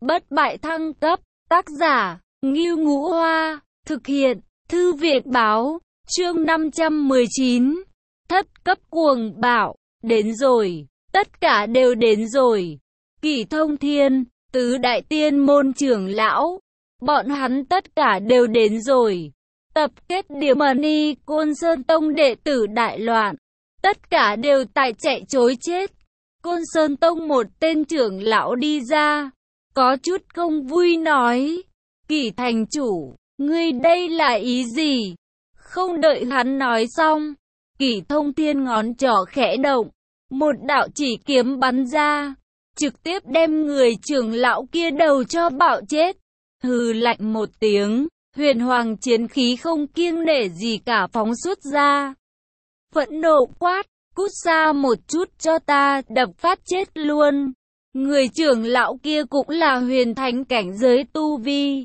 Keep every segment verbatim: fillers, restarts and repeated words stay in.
bất bại thăng cấp, tác giả, Ngưu Ngũ Hoa, thực hiện, Thư viện Báo, chương năm trăm mười chín, thất cấp cuồng bạo, đến rồi, tất cả đều đến rồi. Kỷ Thông Thiên, tứ đại tiên môn trưởng lão, bọn hắn tất cả đều đến rồi. Tập kết điểm Mani Côn Sơn Tông đệ tử đại loạn, tất cả đều tại chạy trối chết. Côn Sơn Tông một tên trưởng lão đi ra, có chút không vui nói, Kỷ thành chủ, ngươi đây là ý gì? Không đợi hắn nói xong, Kỷ Thông Thiên ngón trỏ khẽ động, một đạo chỉ kiếm bắn ra, trực tiếp đem người trưởng lão kia đầu cho bạo chết. Hừ lạnh một tiếng, huyền hoàng chiến khí không kiêng nể gì cả phóng xuất ra. Phẫn nộ quát, cút xa một chút cho ta, đập phát chết luôn. Người trưởng lão kia cũng là huyền thánh cảnh giới tu vi.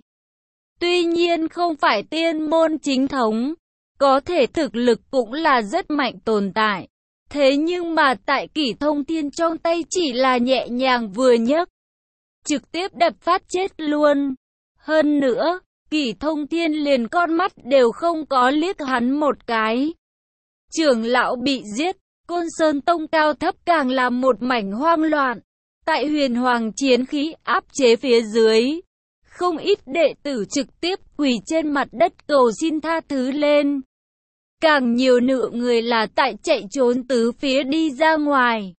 Tuy nhiên không phải tiên môn chính thống, có thể thực lực cũng là rất mạnh tồn tại. Thế nhưng mà tại Kỷ Thông Thiên trong tay chỉ là nhẹ nhàng vừa nhấc, trực tiếp đập phát chết luôn. Hơn nữa, Kỷ Thông Thiên liền con mắt đều không có liếc hắn một cái. Trưởng lão bị giết, Côn Sơn Tông cao thấp càng là một mảnh hoang loạn. Tại huyền hoàng chiến khí áp chế phía dưới, không ít đệ tử trực tiếp quỳ trên mặt đất cầu xin tha thứ lên. Càng nhiều nửa người là tại chạy trốn tứ phía đi ra ngoài.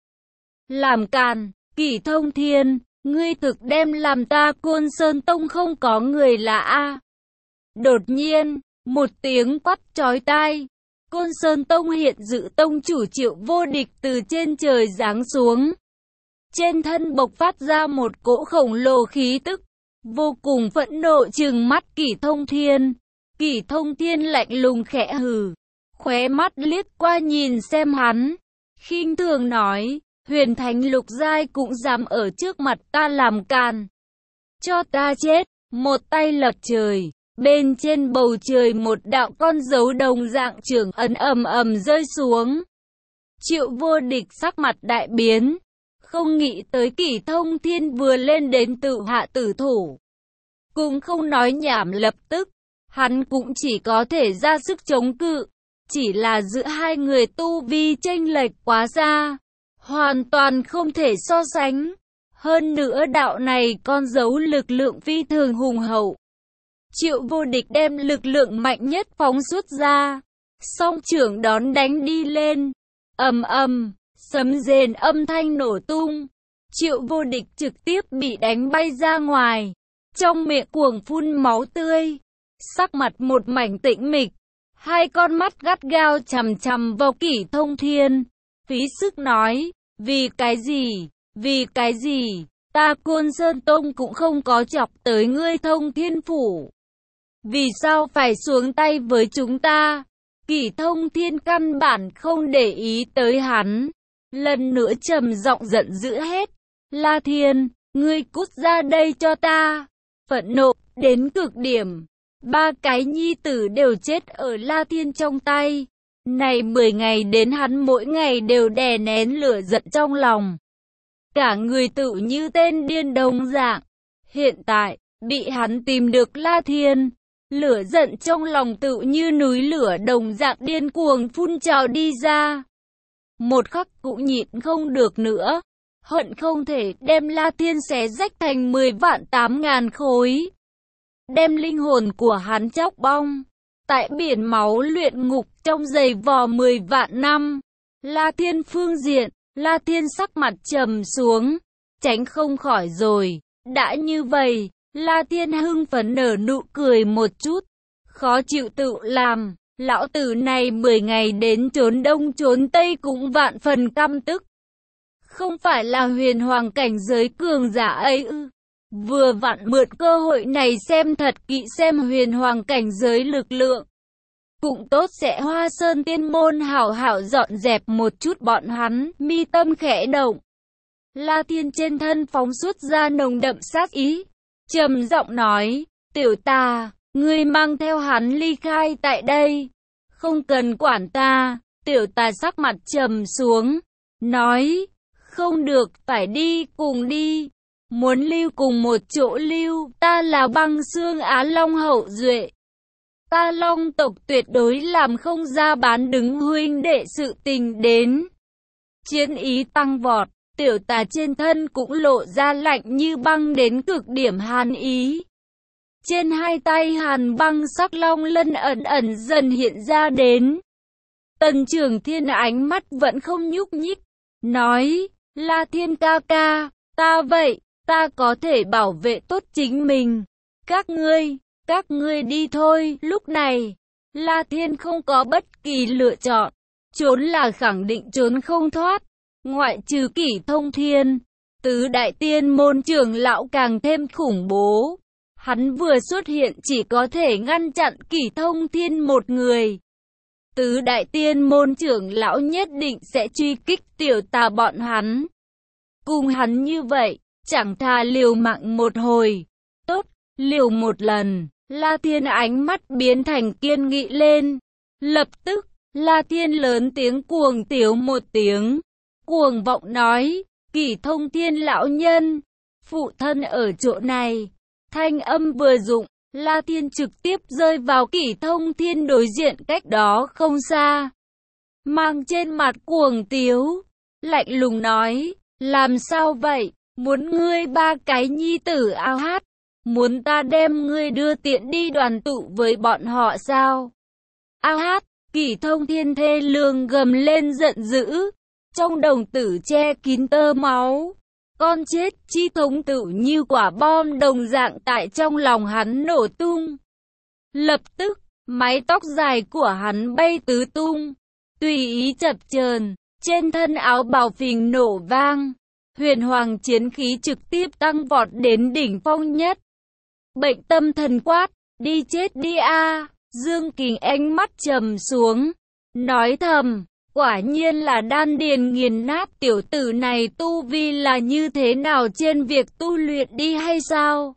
Làm càn, Kỷ Thông Thiên, ngươi thực đem làm ta Côn Sơn Tông không có người là A. Đột nhiên, một tiếng quát chói tai. Côn Sơn Tông hiện dự tông chủ Triệu Vô Địch từ trên trời giáng xuống. Trên thân bộc phát ra một cỗ khổng lồ khí tức, vô cùng phẫn nộ trừng mắt Kỷ Thông Thiên. Kỷ Thông Thiên lạnh lùng khẽ hừ, khóe mắt liếc qua nhìn xem hắn, khinh thường nói, huyền thánh lục giai cũng dám ở trước mặt ta làm càn. Cho ta chết, một tay lật trời, bên trên bầu trời một đạo con dấu đồng dạng trưởng ấn ầm ầm rơi xuống. Triệu Vô Địch sắc mặt đại biến, không nghĩ tới Kỷ Thông Thiên vừa lên đến tự hạ tử thủ. Cũng không nói nhảm, lập tức, hắn cũng chỉ có thể ra sức chống cự. Chỉ là giữa hai người tu vi chênh lệch quá xa, hoàn toàn không thể so sánh. Hơn nữa đạo này con dấu lực lượng phi thường hùng hậu. Triệu Vô Địch đem lực lượng mạnh nhất phóng xuất ra, song trưởng đón đánh đi lên. Ầm ầm, sấm rền âm thanh nổ tung. Triệu Vô Địch trực tiếp bị đánh bay ra ngoài, trong miệng cuồng phun máu tươi, sắc mặt một mảnh tĩnh mịch. Hai con mắt gắt gao chằm chằm vào Kỷ Thông Thiên, phí sức nói, vì cái gì, vì cái gì, ta Côn Sơn Tông cũng không có chọc tới ngươi Thông Thiên Phủ. Vì sao phải xuống tay với chúng ta? Kỷ Thông Thiên căn bản không để ý tới hắn, lần nữa trầm giọng giận dữ hết, La Thiên, ngươi cút ra đây cho ta. Phẫn nộ đến cực điểm. Ba cái nhi tử đều chết ở La Thiên trong tay. Này mười ngày đến hắn mỗi ngày đều đè nén lửa giận trong lòng. Cả người tự như tên điên đồng dạng. Hiện tại, bị hắn tìm được La Thiên. Lửa giận trong lòng tự như núi lửa đồng dạng điên cuồng phun trào đi ra. Một khắc cũng nhịn không được nữa. Hận không thể đem La Thiên xé rách thành mười vạn tám ngàn khối. Đem linh hồn của hắn chóc bong, tại biển máu luyện ngục trong giày vò mười vạn năm. La Thiên phương diện, La Thiên sắc mặt trầm xuống, tránh không khỏi rồi. Đã như vậy, La Thiên hưng phấn nở nụ cười một chút, khó chịu tự làm, lão tử này mười ngày đến trốn đông trốn tây cũng vạn phần căm tức. Không phải là huyền hoàng cảnh giới cường giả ấy ư? Vừa vặn mượn cơ hội này xem thật kỹ xem huyền hoàng cảnh giới lực lượng. Cũng tốt sẽ Hoa Sơn Tiên Môn hảo hảo dọn dẹp một chút bọn hắn, mi tâm khẽ động. La Thiên trên thân phóng xuất ra nồng đậm sát ý, trầm giọng nói, tiểu tà, ngươi mang theo hắn ly khai tại đây. Không cần quản ta. Tiểu tà sắc mặt trầm xuống, nói, không được, phải đi, cùng đi. muốn lưu cùng một chỗ lưu, ta là băng xương Á Long hậu duệ. Ta Long tộc tuyệt đối làm không ra bán đứng huynh đệ sự tình đến. Chiến ý tăng vọt, tiểu tà trên thân cũng lộ ra lạnh như băng đến cực điểm hàn ý. Trên hai tay hàn băng sắc long lân ẩn ẩn dần hiện ra đến. Tần Trường Thiên ánh mắt vẫn không nhúc nhích, nói, La Thiên ca ca, ta vậy, ta có thể bảo vệ tốt chính mình. Các ngươi, các ngươi đi thôi. Lúc này, La Thiên không có bất kỳ lựa chọn, trốn là khẳng định trốn không thoát. Ngoại trừ Kỷ Thông Thiên, tứ đại tiên môn trưởng lão càng thêm khủng bố. Hắn vừa xuất hiện chỉ có thể ngăn chặn Kỷ Thông Thiên một người. Tứ đại tiên môn trưởng lão nhất định sẽ truy kích tiểu tà bọn hắn. Cùng hắn như vậy, chẳng thà liều mạng một hồi. Tốt, liều một lần. La Thiên ánh mắt biến thành kiên nghị lên. Lập tức, La Thiên lớn tiếng cuồng tiếu một tiếng. Cuồng vọng nói, Kỷ Thông Thiên lão nhân, phụ thân ở chỗ này. Thanh âm vừa dụng, La Thiên trực tiếp rơi vào Kỷ Thông Thiên đối diện cách đó không xa. Mang trên mặt cuồng tiếu, lạnh lùng nói, làm sao vậy, muốn ngươi ba cái nhi tử ao hát, muốn ta đem ngươi đưa tiện đi đoàn tụ với bọn họ sao? Ao hát, Kỷ Thông Thiên thê lương gầm lên giận dữ, trong đồng tử che kín tơ máu. Con chết chi thống tự như quả bom đồng dạng tại trong lòng hắn nổ tung. Lập tức, mái tóc dài của hắn bay tứ tung, tùy ý chập chờn, trên thân áo bào phình nổ vang. Huyền hoàng chiến khí trực tiếp tăng vọt đến đỉnh phong nhất. Bệnh tâm thần quát, đi chết đi a. Dương Kình ánh mắt trầm xuống, nói thầm, quả nhiên là đan điền nghiền nát, tiểu tử này tu vi là như thế nào, trên việc tu luyện đi hay sao?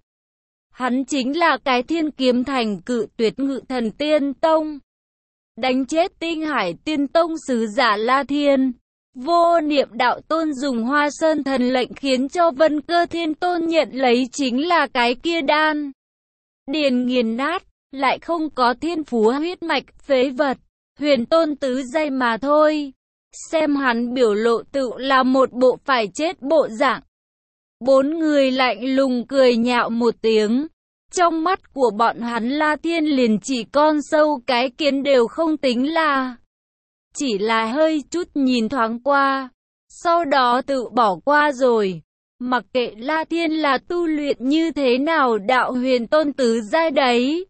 Hắn chính là cái Thiên Kiếm Thành cự tuyệt Ngự Thần Tiên Tông, đánh chết Tinh Hải Tiên Tông sứ giả La Thiên. Vô Niệm đạo tôn dùng Hoa Sơn thần lệnh khiến cho Vân Cơ Thiên Tôn nhận lấy chính là cái kia đan điền nghiền nát, lại không có thiên phú huyết mạch, phế vật, huyền tôn tứ giai mà thôi. Xem hắn biểu lộ tự là một bộ phải chết bộ dạng. Bốn người lạnh lùng cười nhạo một tiếng. Trong mắt của bọn hắn La Thiên liền chỉ con sâu cái kiến đều không tính là. Chỉ là hơi chút nhìn thoáng qua, sau đó tự bỏ qua rồi. Mặc kệ La Thiên là tu luyện như thế nào đạo huyền tôn tứ giai đấy,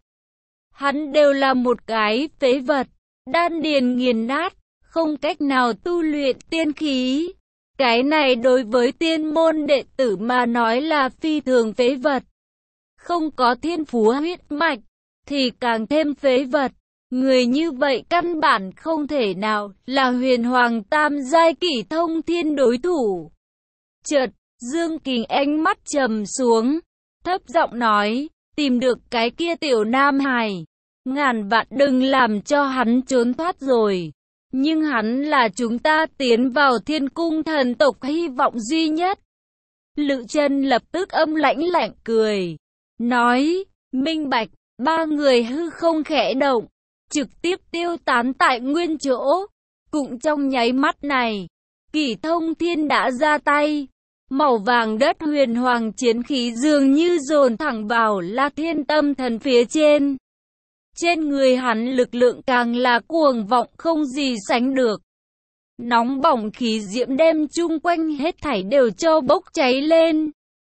hắn đều là một cái phế vật, đan điền nghiền nát, không cách nào tu luyện tiên khí. Cái này đối với tiên môn đệ tử mà nói là phi thường phế vật. Không có thiên phú huyết mạch, thì càng thêm phế vật. Người như vậy căn bản không thể nào là huyền hoàng tam giai Kỷ Thông Thiên đối thủ. Chợt, Dương Kình ánh mắt trầm xuống, thấp giọng nói, tìm được cái kia tiểu nam hài, ngàn vạn đừng làm cho hắn trốn thoát rồi. Nhưng hắn là chúng ta tiến vào Thiên Cung thần tộc hy vọng duy nhất. Lự Chân lập tức âm lãnh lạnh cười, nói, minh bạch. Ba người hư không khẽ động, trực tiếp tiêu tán tại nguyên chỗ. Cũng trong nháy mắt này, Kỷ Thông Thiên đã ra tay. Màu vàng đất huyền hoàng chiến khí dường như dồn thẳng vào La Thiên tâm thần phía trên. Trên người hắn lực lượng càng là cuồng vọng không gì sánh được. Nóng bỏng khí diễm đem chung quanh hết thảy đều cho bốc cháy lên.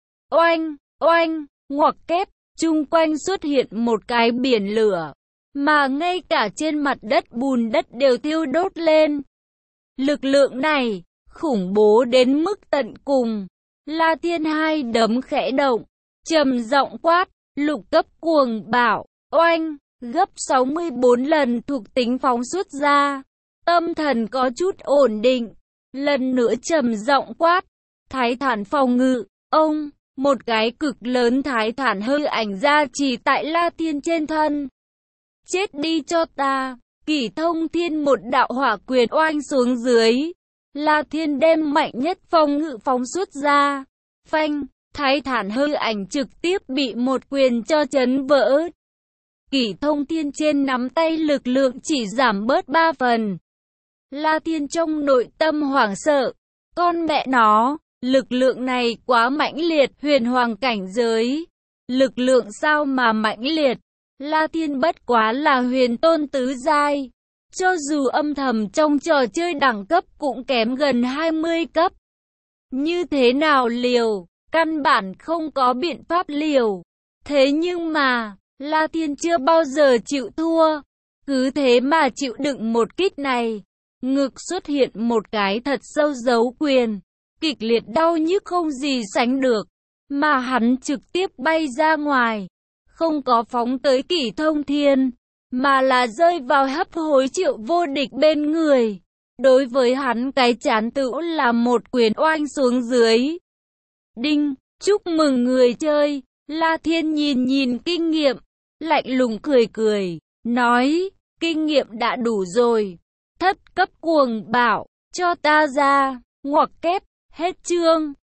Oanh, oanh, ngoặc kép, chung quanh xuất hiện một cái biển lửa, mà ngay cả trên mặt đất bùn đất đều thiêu đốt lên. Lực lượng này, khủng bố đến mức tận cùng. La Thiên hai đấm khẽ động, trầm giọng quát, lục cấp cuồng bạo, oanh, gấp sáu mươi bốn lần thuộc tính phóng xuất ra. Tâm thần có chút ổn định, lần nữa trầm giọng quát, thái thản phòng ngự, ông, một cái cực lớn thái thản hư ảnh ra chỉ tại La Thiên trên thân. Chết đi cho ta. Kỷ Thông Thiên một đạo hỏa quyền oanh xuống dưới. La Thiên đem mạnh nhất phòng ngự phóng xuất ra. Phanh, Thái Thản hư ảnh trực tiếp bị một quyền cho chấn vỡ. Kỷ Thông Thiên trên nắm tay lực lượng chỉ giảm bớt ba phần. La Thiên trong nội tâm hoảng sợ. Con mẹ nó, lực lượng này quá mãnh liệt, huyền hoàng cảnh giới. Lực lượng sao mà mãnh liệt? La Thiên bất quá là huyền tôn tứ giai. Cho dù âm thầm trong trò chơi đẳng cấp cũng kém gần hai mươi cấp. Như thế nào liều? Căn bản không có biện pháp liều. Thế nhưng mà, La Thiên chưa bao giờ chịu thua. Cứ thế mà chịu đựng một kích này. Ngực xuất hiện một cái thật sâu dấu quyền. Kịch liệt đau nhức không gì sánh được. Mà hắn trực tiếp bay ra ngoài. Không có phóng tới Kỷ Thông Thiên. Mà là rơi vào hấp hối Triệu Vô Địch bên người. Đối với hắn cái chán tựu là một quyền oanh xuống dưới. Đinh, chúc mừng người chơi. La Thiên nhìn nhìn kinh nghiệm. Lạnh lùng cười cười. Nói, kinh nghiệm đã đủ rồi. Thất cấp cuồng bạo, cho ta ra. Ngoặc kép, hết chương.